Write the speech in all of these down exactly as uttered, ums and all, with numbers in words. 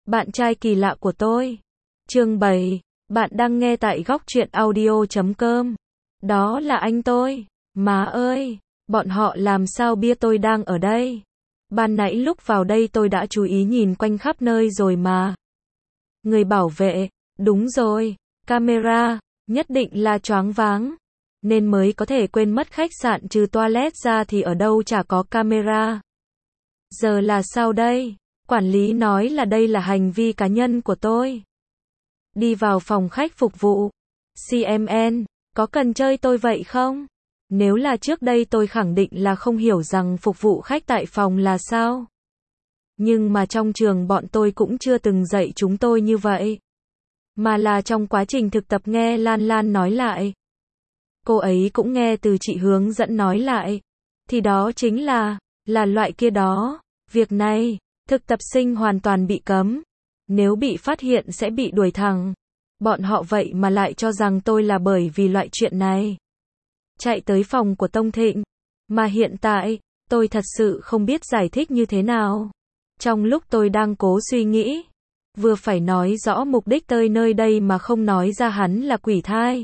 Bạn trai kỳ lạ của tôi. Chương bảy. Bạn đang nghe tại góc truyện audio chấm com. Đó là anh tôi. Má ơi, bọn họ làm sao biết tôi đang ở đây? Ban nãy lúc vào đây tôi đã chú ý nhìn quanh khắp nơi rồi mà. Người bảo vệ, đúng rồi, camera, nhất định là choáng váng. Nên mới có thể quên mất khách sạn, trừ toilet ra thì ở đâu chả có camera. Giờ là sao đây? Quản lý nói là đây là hành vi cá nhân của tôi. Đi vào phòng khách phục vụ. xê em en, có cần chơi tôi vậy không? Nếu là trước đây tôi khẳng định là không hiểu rằng phục vụ khách tại phòng là sao. Nhưng mà trong trường bọn tôi cũng chưa từng dạy chúng tôi như vậy. Mà là trong quá trình thực tập nghe Lan Lan nói lại. Cô ấy cũng nghe từ chị hướng dẫn nói lại. Thì đó chính là, là loại kia đó. Việc này, thực tập sinh hoàn toàn bị cấm. Nếu bị phát hiện sẽ bị đuổi thẳng. Bọn họ vậy mà lại cho rằng tôi là bởi vì loại chuyện này. Chạy tới phòng của Tông Thịnh. Mà hiện tại, tôi thật sự không biết giải thích như thế nào. Trong lúc tôi đang cố suy nghĩ, vừa phải nói rõ mục đích tới nơi đây mà không nói ra hắn là quỷ thai.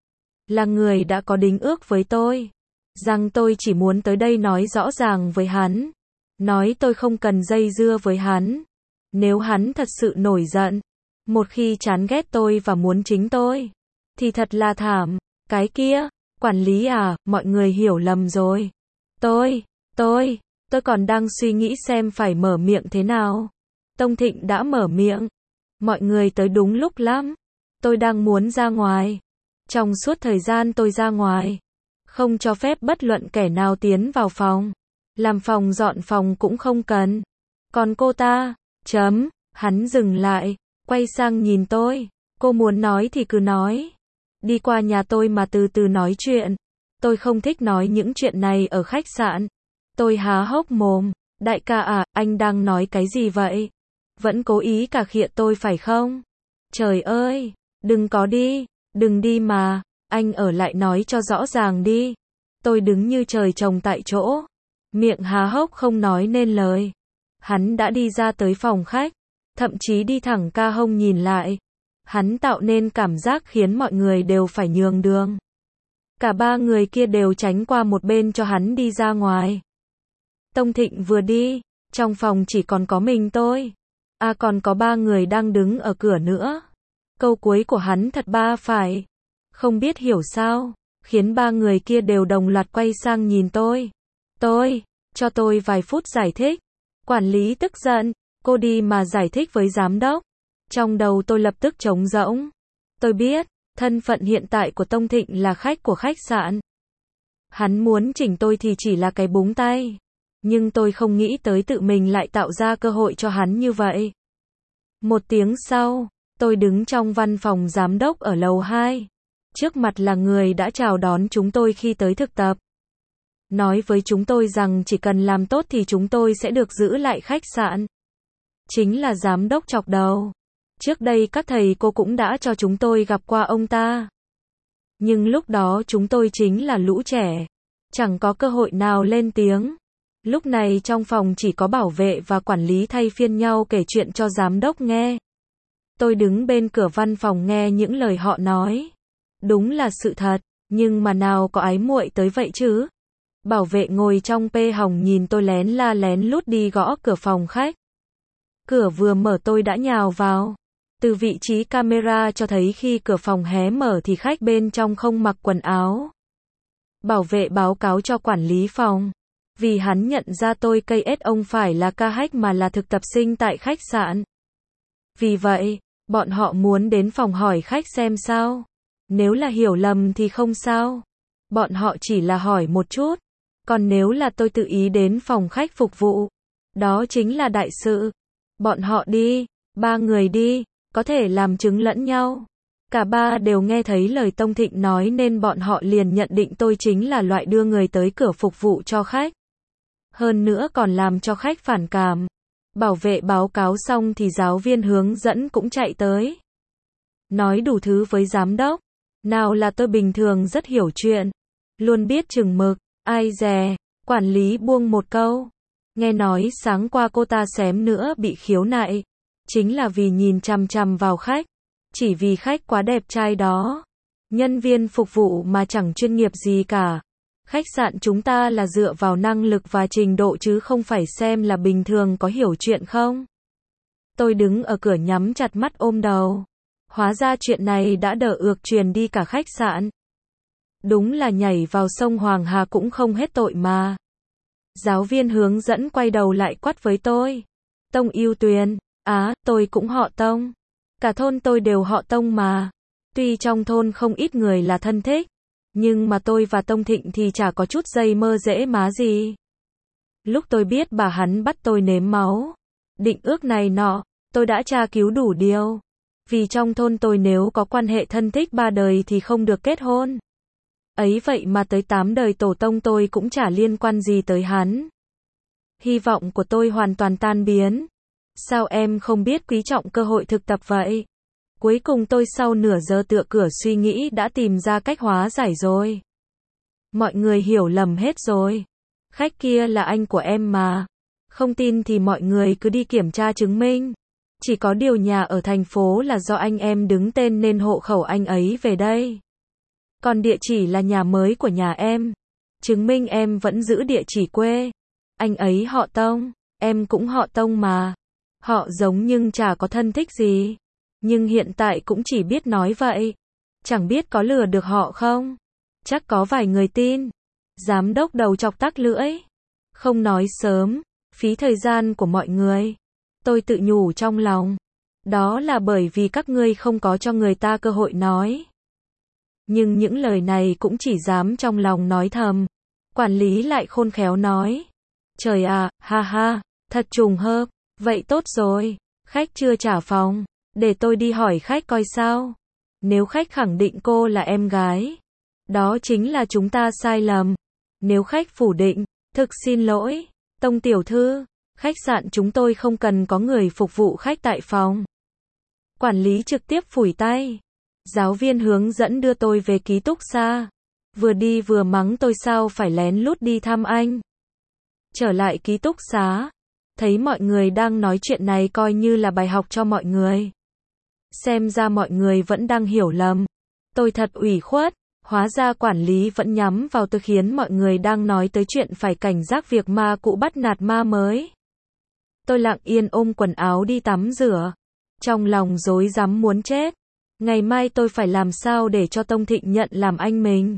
Là người đã có đính ước với tôi. Rằng tôi chỉ muốn tới đây nói rõ ràng với hắn. Nói tôi không cần dây dưa với hắn. Nếu hắn thật sự nổi giận, một khi chán ghét tôi và muốn chính tôi, thì thật là thảm. Cái kia, quản lý à, mọi người hiểu lầm rồi. Tôi, tôi, tôi còn đang suy nghĩ xem phải mở miệng thế nào. Tông Thịnh đã mở miệng. Mọi người tới đúng lúc lắm. Tôi đang muốn ra ngoài. Trong suốt thời gian tôi ra ngoài, không cho phép bất luận kẻ nào tiến vào phòng. Làm phòng dọn phòng cũng không cần. Còn cô ta, chấm, hắn dừng lại, quay sang nhìn tôi. Cô muốn nói thì cứ nói. Đi qua nhà tôi mà từ từ nói chuyện. Tôi không thích nói những chuyện này ở khách sạn. Tôi há hốc mồm. Đại ca à, anh đang nói cái gì vậy? Vẫn cố ý cà khịa tôi phải không? Trời ơi, đừng có đi, đừng đi mà, anh ở lại nói cho rõ ràng đi. Tôi đứng như trời trồng tại chỗ. Miệng há hốc không nói nên lời. Hắn đã đi ra tới phòng khách. Thậm chí đi thẳng ca hông nhìn lại. Hắn tạo nên cảm giác khiến mọi người đều phải nhường đường. Cả ba người kia đều tránh qua một bên cho hắn đi ra ngoài. Tông Thịnh vừa đi, trong phòng chỉ còn có mình tôi. À còn có ba người đang đứng ở cửa nữa. Câu cuối của hắn thật ba phải. Không biết hiểu sao, khiến ba người kia đều đồng loạt quay sang nhìn tôi. Tôi, cho tôi vài phút giải thích. Quản lý tức giận, cô đi mà giải thích với giám đốc. Trong đầu tôi lập tức trống rỗng. Tôi biết, thân phận hiện tại của Tông Thịnh là khách của khách sạn. Hắn muốn chỉnh tôi thì chỉ là cái búng tay. Nhưng tôi không nghĩ tới tự mình lại tạo ra cơ hội cho hắn như vậy. Một tiếng sau, tôi đứng trong văn phòng giám đốc ở lầu hai. Trước mặt là người đã chào đón chúng tôi khi tới thực tập. Nói với chúng tôi rằng chỉ cần làm tốt thì chúng tôi sẽ được giữ lại khách sạn. Chính là giám đốc chọc đầu. Trước đây các thầy cô cũng đã cho chúng tôi gặp qua ông ta. Nhưng lúc đó chúng tôi chính là lũ trẻ. Chẳng có cơ hội nào lên tiếng. Lúc này trong phòng chỉ có bảo vệ và quản lý thay phiên nhau kể chuyện cho giám đốc nghe. Tôi đứng bên cửa văn phòng nghe những lời họ nói. Đúng là sự thật, nhưng mà nào có ái muội tới vậy chứ. Bảo vệ ngồi trong pê hồng nhìn tôi lén la lén lút đi gõ cửa phòng khách. Cửa vừa mở tôi đã nhào vào. Từ vị trí camera cho thấy khi cửa phòng hé mở thì khách bên trong không mặc quần áo. Bảo vệ báo cáo cho quản lý phòng. Vì hắn nhận ra tôi cây ét ông phải là ca hách mà là thực tập sinh tại khách sạn. Vì vậy, bọn họ muốn đến phòng hỏi khách xem sao. Nếu là hiểu lầm thì không sao. Bọn họ chỉ là hỏi một chút. Còn nếu là tôi tự ý đến phòng khách phục vụ, đó chính là đại sự. Bọn họ đi, ba người đi, có thể làm chứng lẫn nhau. Cả ba đều nghe thấy lời Tông Thịnh nói nên bọn họ liền nhận định tôi chính là loại đưa người tới cửa phục vụ cho khách. Hơn nữa còn làm cho khách phản cảm. Bảo vệ báo cáo xong thì giáo viên hướng dẫn cũng chạy tới. Nói đủ thứ với giám đốc. Nào là tôi bình thường rất hiểu chuyện. Luôn biết chừng mực. Ai dè, quản lý buông một câu. Nghe nói sáng qua cô ta xém nữa bị khiếu nại. chính là vì nhìn chằm chằm vào khách, chỉ vì khách quá đẹp trai đó. Nhân viên phục vụ mà chẳng chuyên nghiệp gì cả. Khách sạn chúng ta là dựa vào năng lực và trình độ chứ không phải xem là bình thường có hiểu chuyện không. Tôi đứng ở cửa nhắm chặt mắt ôm đầu. Hóa ra chuyện này đã đỡ ược truyền đi cả khách sạn. Đúng là nhảy vào sông Hoàng Hà cũng không hết tội mà. Giáo viên hướng dẫn quay đầu lại quát với tôi. Tông Ưu Tuyền, á, tôi cũng họ Tông. Cả thôn tôi đều họ Tông mà. Tuy trong thôn không ít người là thân thích, nhưng mà tôi và Tông Thịnh thì chả có chút dây mơ dễ má gì. Lúc tôi biết bà hắn bắt tôi nếm máu, định ước này nọ, tôi đã tra cứu đủ điều. Vì trong thôn tôi nếu có quan hệ thân thích ba đời thì không được kết hôn. Ấy vậy mà tới tám đời tổ tông tôi cũng chả liên quan gì tới hắn. Hy vọng của tôi hoàn toàn tan biến. Sao em không biết quý trọng cơ hội thực tập vậy? Cuối cùng tôi sau nửa giờ tựa cửa suy nghĩ đã tìm ra cách hóa giải rồi. Mọi người hiểu lầm hết rồi. Khách kia là anh của em mà. Không tin thì mọi người cứ đi kiểm tra chứng minh. Chỉ có điều nhà ở thành phố là do anh em đứng tên nên hộ khẩu anh ấy về đây. Còn địa chỉ là nhà mới của nhà em. Chứng minh em vẫn giữ địa chỉ quê. Anh ấy họ Tông, em cũng họ Tông mà. Họ giống nhưng chả có thân thích gì. Nhưng hiện tại cũng chỉ biết nói vậy. Chẳng biết có lừa được họ không? Chắc có vài người tin. Giám đốc đầu chọc tắc lưỡi. Không nói sớm, phí thời gian của mọi người. Tôi tự nhủ trong lòng. Đó là bởi vì các ngươi không có cho người ta cơ hội nói. Nhưng những lời này cũng chỉ dám trong lòng nói thầm. Quản lý lại khôn khéo nói. Trời à, ha ha, thật trùng hợp. Vậy tốt rồi, khách chưa trả phòng. Để tôi đi hỏi khách coi sao. Nếu khách khẳng định cô là em gái, đó chính là chúng ta sai lầm. Nếu khách phủ định, thực xin lỗi, Tông tiểu thư, khách sạn chúng tôi không cần có người phục vụ khách tại phòng. Quản lý trực tiếp phủi tay. Giáo viên hướng dẫn đưa tôi về ký túc xá. Vừa đi vừa mắng tôi sao phải lén lút đi thăm anh. Trở lại ký túc xá, thấy mọi người đang nói chuyện này coi như là bài học cho mọi người. Xem ra mọi người vẫn đang hiểu lầm. Tôi thật ủy khuất, hóa ra quản lý vẫn nhắm vào tôi khiến mọi người đang nói tới chuyện phải cảnh giác việc ma cũ bắt nạt ma mới. Tôi lặng yên ôm quần áo đi tắm rửa. Trong lòng rối rắm muốn chết. Ngày mai tôi phải làm sao để cho Tông Thịnh nhận làm anh mình.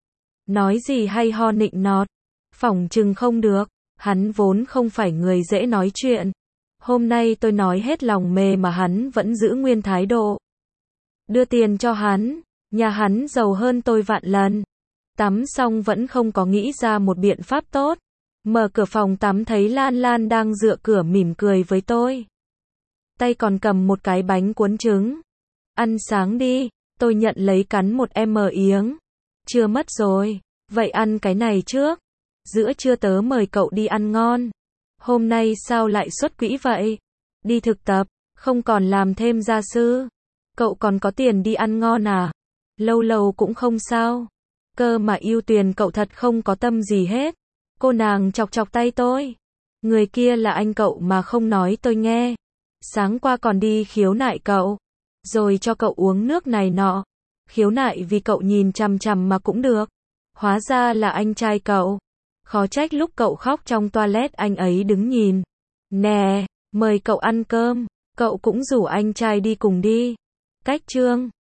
Nói gì hay ho nịnh nọt. Phỏng chừng không được. Hắn vốn không phải người dễ nói chuyện. Hôm nay tôi nói hết lòng mề mà hắn vẫn giữ nguyên thái độ. Đưa tiền cho hắn. Nhà hắn giàu hơn tôi vạn lần. Tắm xong vẫn không có nghĩ ra một biện pháp tốt. Mở cửa phòng tắm thấy Lan Lan đang dựa cửa mỉm cười với tôi. Tay còn cầm một cái bánh cuốn trứng. Ăn sáng đi. Tôi nhận lấy cắn một em yếng. Chưa mất rồi. Vậy ăn cái này trước. Giữa trưa tớ mời cậu đi ăn ngon. Hôm nay sao lại xuất quỹ vậy? Đi thực tập, không còn làm thêm gia sư. Cậu còn có tiền đi ăn ngon à? Lâu lâu cũng không sao. Cơ mà Ưu Tuyền cậu thật không có tâm gì hết. Cô nàng chọc chọc tay tôi. Người kia là anh cậu mà không nói tôi nghe. Sáng qua còn đi khiếu nại cậu. Rồi cho cậu uống nước này nọ. Khiếu nại vì cậu nhìn chằm chằm mà cũng được. Hóa ra là anh trai cậu. Khó trách lúc cậu khóc trong toilet anh ấy đứng nhìn. Nè, mời cậu ăn cơm. Cậu cũng rủ anh trai đi cùng đi. Cách chương